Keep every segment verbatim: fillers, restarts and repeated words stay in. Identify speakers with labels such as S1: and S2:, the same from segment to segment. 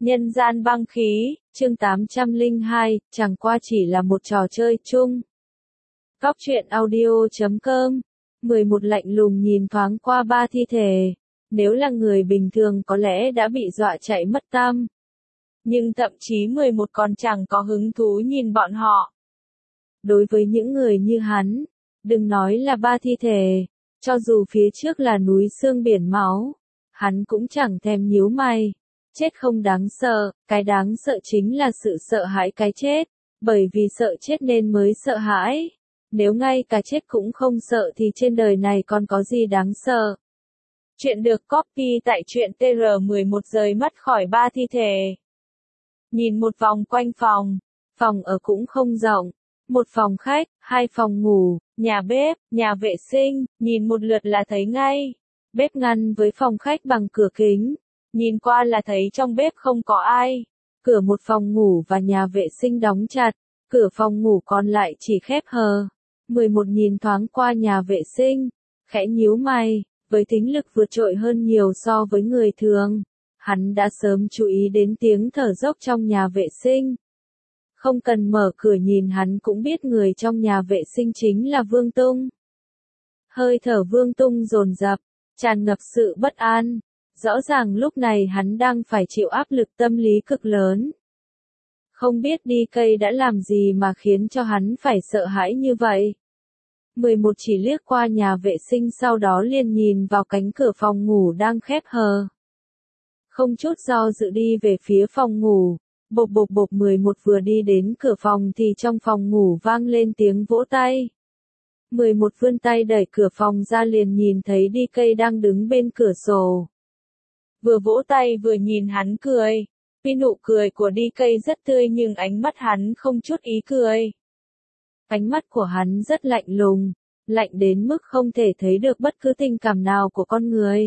S1: Nhân gian băng khí, chương tám trăm lẻ hai, chẳng qua chỉ là một trò chơi chung. Góc truyện audio chấm com. mười một lạnh lùng nhìn thoáng qua ba thi thể. Nếu là người bình thường có lẽ đã bị dọa chạy mất tăm. Nhưng thậm chí mười một còn chẳng có hứng thú nhìn bọn họ. Đối với những người như hắn, đừng nói là ba thi thể, cho dù phía trước là núi xương biển máu, hắn cũng chẳng thèm nhíu mày. Chết không đáng sợ, cái đáng sợ chính là sự sợ hãi cái chết, bởi vì sợ chết nên mới sợ hãi. Nếu ngay cả chết cũng không sợ thì trên đời này còn có gì đáng sợ. Chuyện được copy tại truyện T R mười một rời mắt khỏi ba thi thể. Nhìn một vòng quanh phòng, phòng ở cũng không rộng, một phòng khách, hai phòng ngủ, nhà bếp, nhà vệ sinh, nhìn một lượt là thấy ngay. Bếp ngăn với phòng khách bằng cửa kính. Nhìn qua là thấy trong bếp không có ai. Cửa một phòng ngủ và nhà vệ sinh đóng chặt, cửa phòng ngủ còn lại chỉ khép hờ. mười một nhìn thoáng qua nhà vệ sinh, khẽ nhíu mày, với thính lực vượt trội hơn nhiều so với người thường. Hắn đã sớm chú ý đến tiếng thở dốc trong nhà vệ sinh. Không cần mở cửa nhìn hắn cũng biết người trong nhà vệ sinh chính là Vương Tung. Hơi thở Vương Tung dồn dập, tràn ngập sự bất an. Rõ ràng lúc này hắn đang phải chịu áp lực tâm lý cực lớn. Không biết đi cây đã làm gì mà khiến cho hắn phải sợ hãi như vậy. mười một chỉ liếc qua nhà vệ sinh sau đó liền nhìn vào cánh cửa phòng ngủ đang khép hờ. Không chút do dự đi về phía phòng ngủ. Bộp bộp bộp mười một vừa đi đến cửa phòng thì trong phòng ngủ vang lên tiếng vỗ tay. mười một vươn tay đẩy cửa phòng ra liền nhìn thấy đi cây đang đứng bên cửa sổ. Vừa vỗ tay vừa nhìn hắn cười. Tuy nụ cười của đi cây rất tươi nhưng ánh mắt hắn không chút ý cười. Ánh mắt của hắn rất lạnh lùng, lạnh đến mức không thể thấy được bất cứ tình cảm nào của con người.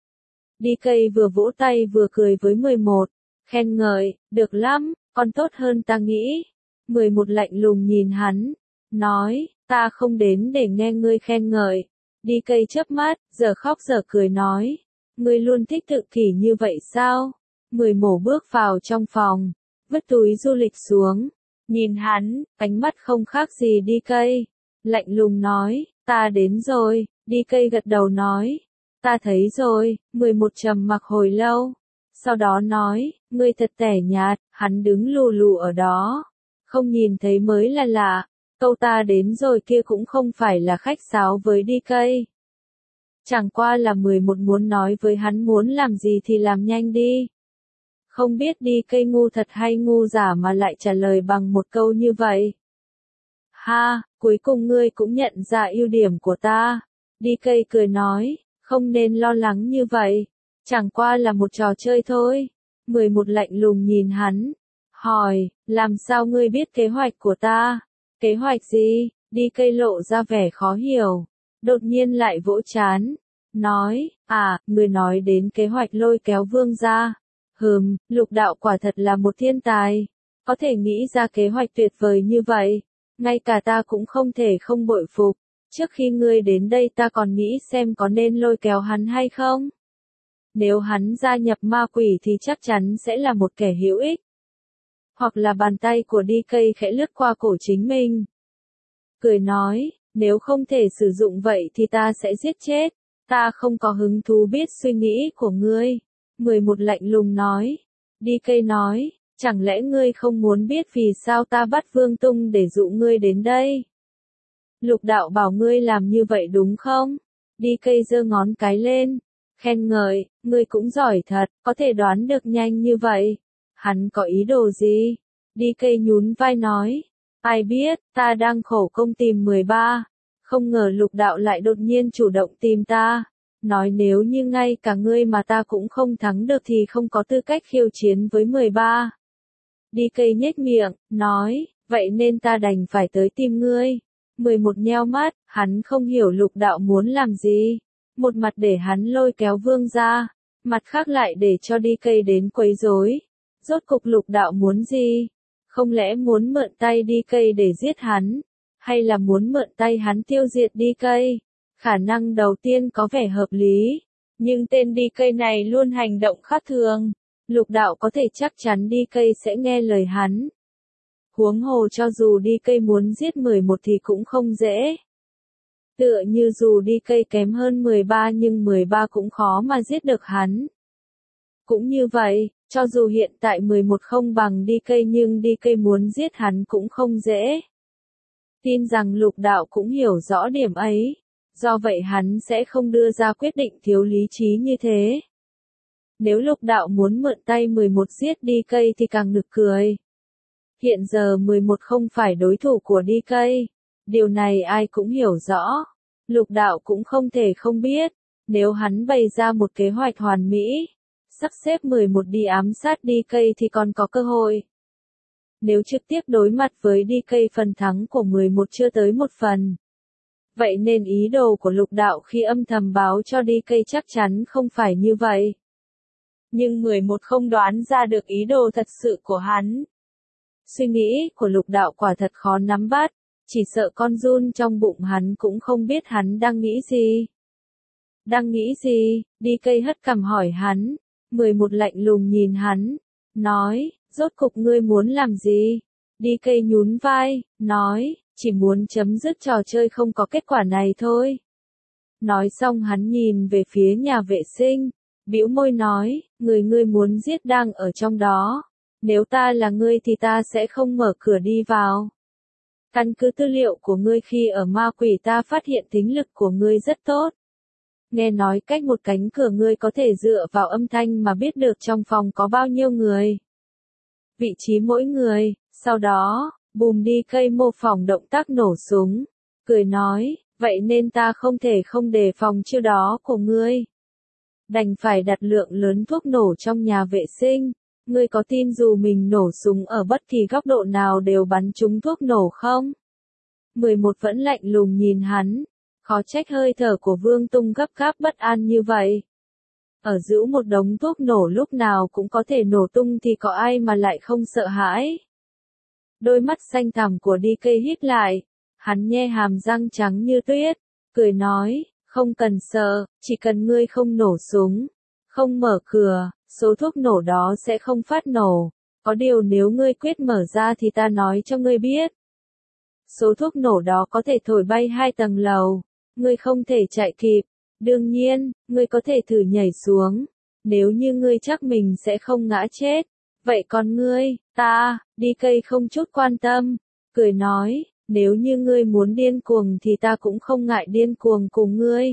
S1: Đi cây vừa vỗ tay vừa cười với mười một, khen ngợi, được lắm, còn tốt hơn ta nghĩ. mười một lạnh lùng nhìn hắn, nói, ta không đến để nghe ngươi khen ngợi. Đi cây chớp mắt, giờ khóc giờ cười nói. Ngươi luôn thích tự kỷ như vậy sao? Mười mổ bước vào trong phòng, vứt túi du lịch xuống, nhìn hắn, ánh mắt không khác gì đi cây. Lạnh lùng nói, ta đến rồi, đi cây gật đầu nói, ta thấy rồi. Mười một trầm mặc hồi lâu, sau đó nói, ngươi thật tẻ nhạt. Hắn đứng lù lù ở đó, không nhìn thấy mới là lạ. Câu ta đến rồi kia cũng không phải là khách sáo với đi cây. Chẳng qua là mười một muốn nói với hắn muốn làm gì thì làm nhanh đi. Không biết đi cây ngu thật hay ngu giả mà lại trả lời bằng một câu như vậy. Ha, cuối cùng ngươi cũng nhận ra ưu điểm của ta. Đi cây cười nói, không nên lo lắng như vậy. Chẳng qua là một trò chơi thôi. mười một lạnh lùng nhìn hắn. Hỏi, làm sao ngươi biết kế hoạch của ta? Kế hoạch gì? Đi cây lộ ra vẻ khó hiểu. Đột nhiên lại vỗ chán, nói, à, người nói đến kế hoạch lôi kéo Vương gia. Hừm, Lục đạo quả thật là một thiên tài, có thể nghĩ ra kế hoạch tuyệt vời như vậy, ngay cả ta cũng không thể không bội phục. Trước khi ngươi đến đây ta còn nghĩ xem có nên lôi kéo hắn hay không. Nếu hắn gia nhập ma quỷ thì chắc chắn sẽ là một kẻ hữu ích. Hoặc là bàn tay của đi cây khẽ lướt qua cổ chính mình. Cười nói, nếu không thể sử dụng vậy thì ta sẽ giết chết. Ta không có hứng thú biết suy nghĩ của ngươi. mười một lạnh lùng nói. Đi cây nói, chẳng lẽ ngươi không muốn biết vì sao ta bắt Vương Tung để dụ ngươi đến đây? Lục đạo bảo ngươi làm như vậy đúng không? Đi cây giơ ngón cái lên, khen ngợi, ngươi cũng giỏi thật, có thể đoán được nhanh như vậy. Hắn có ý đồ gì? Đi cây nhún vai nói. Ai biết, ta đang khổ công tìm mười ba. Không ngờ lục đạo lại đột nhiên chủ động tìm ta. Nói nếu như ngay cả ngươi mà ta cũng không thắng được thì không có tư cách khiêu chiến với mười ba. Đi cây nhếch miệng, nói, vậy nên ta đành phải tới tìm ngươi. mười một nheo mắt, hắn không hiểu lục đạo muốn làm gì. Một mặt để hắn lôi kéo Vương ra, mặt khác lại để cho đi cây đến quấy rối. Rốt cục lục đạo muốn gì? Không lẽ muốn mượn tay đi cây để giết hắn? Hay là muốn mượn tay hắn tiêu diệt đi cây? Khả năng đầu tiên có vẻ hợp lý. Nhưng tên đi cây này luôn hành động khác thường. Lục đạo có thể chắc chắn đê ca sẽ nghe lời hắn. Huống hồ cho dù đê ca muốn giết mười một thì cũng không dễ. Tựa như dù đê ca kém hơn mười ba nhưng mười ba cũng khó mà giết được hắn. Cũng như vậy, cho dù hiện tại mười một không bằng đê ca nhưng đê ca muốn giết hắn cũng không dễ. Tin rằng lục đạo cũng hiểu rõ điểm ấy, do vậy hắn sẽ không đưa ra quyết định thiếu lý trí như thế. Nếu lục đạo muốn mượn tay mười một giết đê ca thì càng nực cười. Hiện giờ mười một không phải đối thủ của đê ca, điều này ai cũng hiểu rõ. Lục đạo cũng không thể không biết, nếu hắn bày ra một kế hoạch hoàn mỹ, sắp xếp mười một đi ám sát đê ca thì còn có cơ hội. Nếu trực tiếp đối mặt với đê ca phần thắng của mười một chưa tới một phần. Vậy nên ý đồ của lục đạo khi âm thầm báo cho đê ca chắc chắn không phải như vậy. Nhưng mười một không đoán ra được ý đồ thật sự của hắn. Suy nghĩ của lục đạo quả thật khó nắm bắt, chỉ sợ con giun trong bụng hắn cũng không biết hắn đang nghĩ gì. Đang nghĩ gì? đê ca hất cằm hỏi hắn, mười một lạnh lùng nhìn hắn, nói, rốt cục ngươi muốn làm gì? đê ca nhún vai, nói, chỉ muốn chấm dứt trò chơi không có kết quả này thôi. Nói xong hắn nhìn về phía nhà vệ sinh, bĩu môi nói, người ngươi muốn giết đang ở trong đó. Nếu ta là ngươi thì ta sẽ không mở cửa đi vào. Căn cứ tư liệu của ngươi khi ở ma quỷ ta phát hiện thính lực của ngươi rất tốt. Nghe nói cách một cánh cửa ngươi có thể dựa vào âm thanh mà biết được trong phòng có bao nhiêu người. Vị trí mỗi người, sau đó, bùm đê ca mô phỏng động tác nổ súng. Cười nói, vậy nên ta không thể không đề phòng chiêu đó của ngươi. Đành phải đặt lượng lớn thuốc nổ trong nhà vệ sinh. Ngươi có tin dù mình nổ súng ở bất kỳ góc độ nào đều bắn trúng thuốc nổ không? mười một vẫn lạnh lùng nhìn hắn. Khó trách hơi thở của Vương Tung gấp gáp bất an như vậy. Ở giữ một đống thuốc nổ lúc nào cũng có thể nổ tung thì có ai mà lại không sợ hãi. Đôi mắt xanh thẳm của đê ca híp lại. Hắn nhe hàm răng trắng như tuyết. Cười nói, không cần sợ, chỉ cần ngươi không nổ súng. Không mở cửa. Số thuốc nổ đó sẽ không phát nổ, có điều nếu ngươi quyết mở ra thì ta nói cho ngươi biết. Số thuốc nổ đó có thể thổi bay hai tầng lầu, ngươi không thể chạy kịp, đương nhiên, ngươi có thể thử nhảy xuống, nếu như ngươi chắc mình sẽ không ngã chết. Vậy còn ngươi, ta, đê ca không chút quan tâm, cười nói, nếu như ngươi muốn điên cuồng thì ta cũng không ngại điên cuồng cùng ngươi.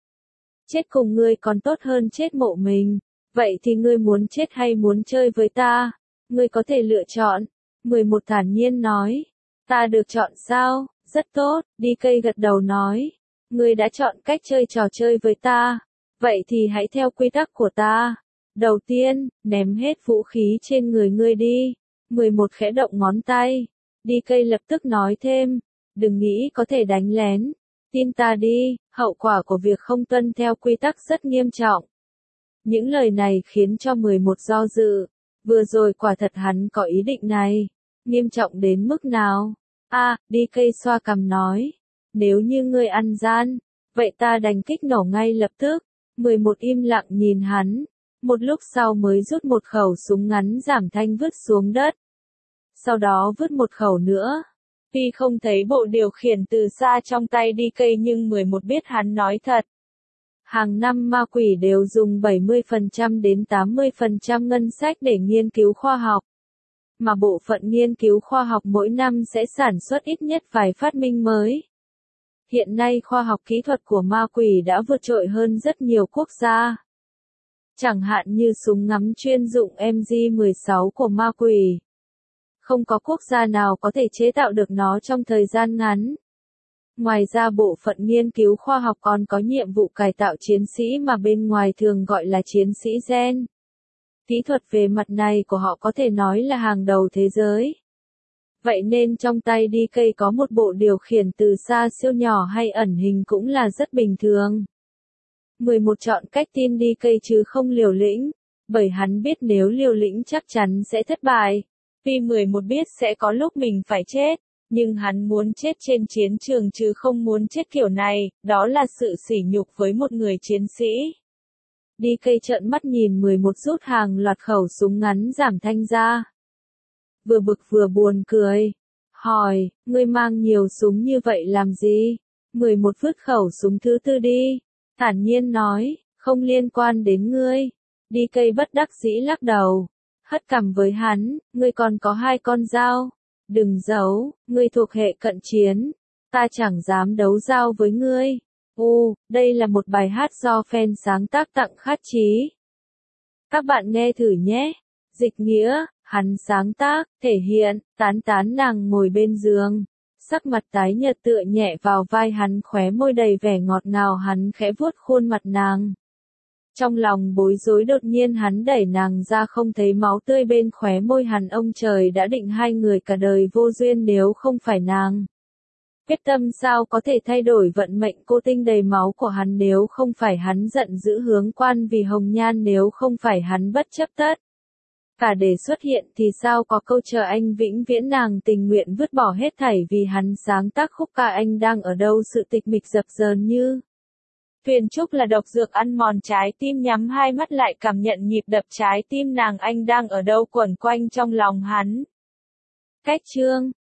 S1: Chết cùng ngươi còn tốt hơn chết mộ mình. Vậy thì ngươi muốn chết hay muốn chơi với ta? Ngươi có thể lựa chọn. mười một thản nhiên nói. Ta được chọn sao? Rất tốt, đê ca gật đầu nói. Ngươi đã chọn cách chơi trò chơi với ta. Vậy thì hãy theo quy tắc của ta. Đầu tiên, ném hết vũ khí trên người ngươi đi. mười một khẽ động ngón tay. đê ca lập tức nói thêm. Đừng nghĩ có thể đánh lén. Tin ta đi, hậu quả của việc không tuân theo quy tắc rất nghiêm trọng. Những lời này khiến cho mười một do dự. Vừa rồi quả thật hắn có ý định này. Nghiêm trọng đến mức nào? A, à, đê ca xoa cằm nói. Nếu như ngươi ăn gian, vậy ta đành kích nổ ngay lập tức. mười một im lặng nhìn hắn. Một lúc sau mới rút một khẩu súng ngắn giảm thanh vứt xuống đất. Sau đó vứt một khẩu nữa. Tuy không thấy bộ điều khiển từ xa trong tay đê ca nhưng mười một biết hắn nói thật. Hàng năm ma quỷ đều dùng bảy mươi phần trăm đến tám mươi phần trăm ngân sách để nghiên cứu khoa học. Mà bộ phận nghiên cứu khoa học mỗi năm sẽ sản xuất ít nhất vài phát minh mới. Hiện nay khoa học kỹ thuật của ma quỷ đã vượt trội hơn rất nhiều quốc gia. Chẳng hạn như súng ngắm chuyên dụng M G mười sáu của ma quỷ. Không có quốc gia nào có thể chế tạo được nó trong thời gian ngắn. Ngoài ra bộ phận nghiên cứu khoa học còn có nhiệm vụ cải tạo chiến sĩ mà bên ngoài thường gọi là chiến sĩ gen. Kỹ thuật về mặt này của họ có thể nói là hàng đầu thế giới. Vậy nên trong tay đê ca có một bộ điều khiển từ xa siêu nhỏ hay ẩn hình cũng là rất bình thường. mười một chọn cách tin đê ca chứ không liều lĩnh, bởi hắn biết nếu liều lĩnh chắc chắn sẽ thất bại. Tuy mười một biết sẽ có lúc mình phải chết, nhưng hắn muốn chết trên chiến trường chứ không muốn chết kiểu này, đó là sự sỉ nhục với một người chiến sĩ. Đi cây trợn mắt nhìn mười một rút hàng loạt khẩu súng ngắn giảm thanh ra. Vừa bực vừa buồn cười. Hỏi, ngươi mang nhiều súng như vậy làm gì? mười một vứt khẩu súng thứ tư đi. Thản nhiên nói, không liên quan đến ngươi. Đi cây bất đắc dĩ lắc đầu. Hất cằm với hắn, ngươi còn có hai con dao. Đừng giấu, ngươi thuộc hệ cận chiến. Ta chẳng dám đấu dao với ngươi. U, đây là một bài hát do fan sáng tác tặng Khát Chí. Các bạn nghe thử nhé. Dịch nghĩa, hắn sáng tác, thể hiện, tán tán nàng ngồi bên giường. Sắc mặt tái nhợt tựa nhẹ vào vai hắn, khóe môi đầy vẻ ngọt ngào, hắn khẽ vuốt khuôn mặt nàng. Trong lòng bối rối đột nhiên hắn đẩy nàng ra, không thấy máu tươi bên khóe môi hắn. Ông trời đã định hai người cả đời vô duyên nếu không phải nàng. Quyết tâm sao có thể thay đổi vận mệnh cô tinh đầy máu của hắn, nếu không phải hắn giận dữ hướng quan vì hồng nhan, nếu không phải hắn bất chấp tất cả để xuất hiện thì sao có câu chờ anh vĩnh viễn. Nàng tình nguyện vứt bỏ hết thảy vì hắn sáng tác khúc ca Anh Đang Ở Đâu. Sự tịch mịch dập dờn như phiền trúc là độc dược ăn mòn trái tim, nhắm hai mắt lại cảm nhận nhịp đập trái tim nàng. Anh đang ở đâu quẩn quanh trong lòng hắn. Cách chương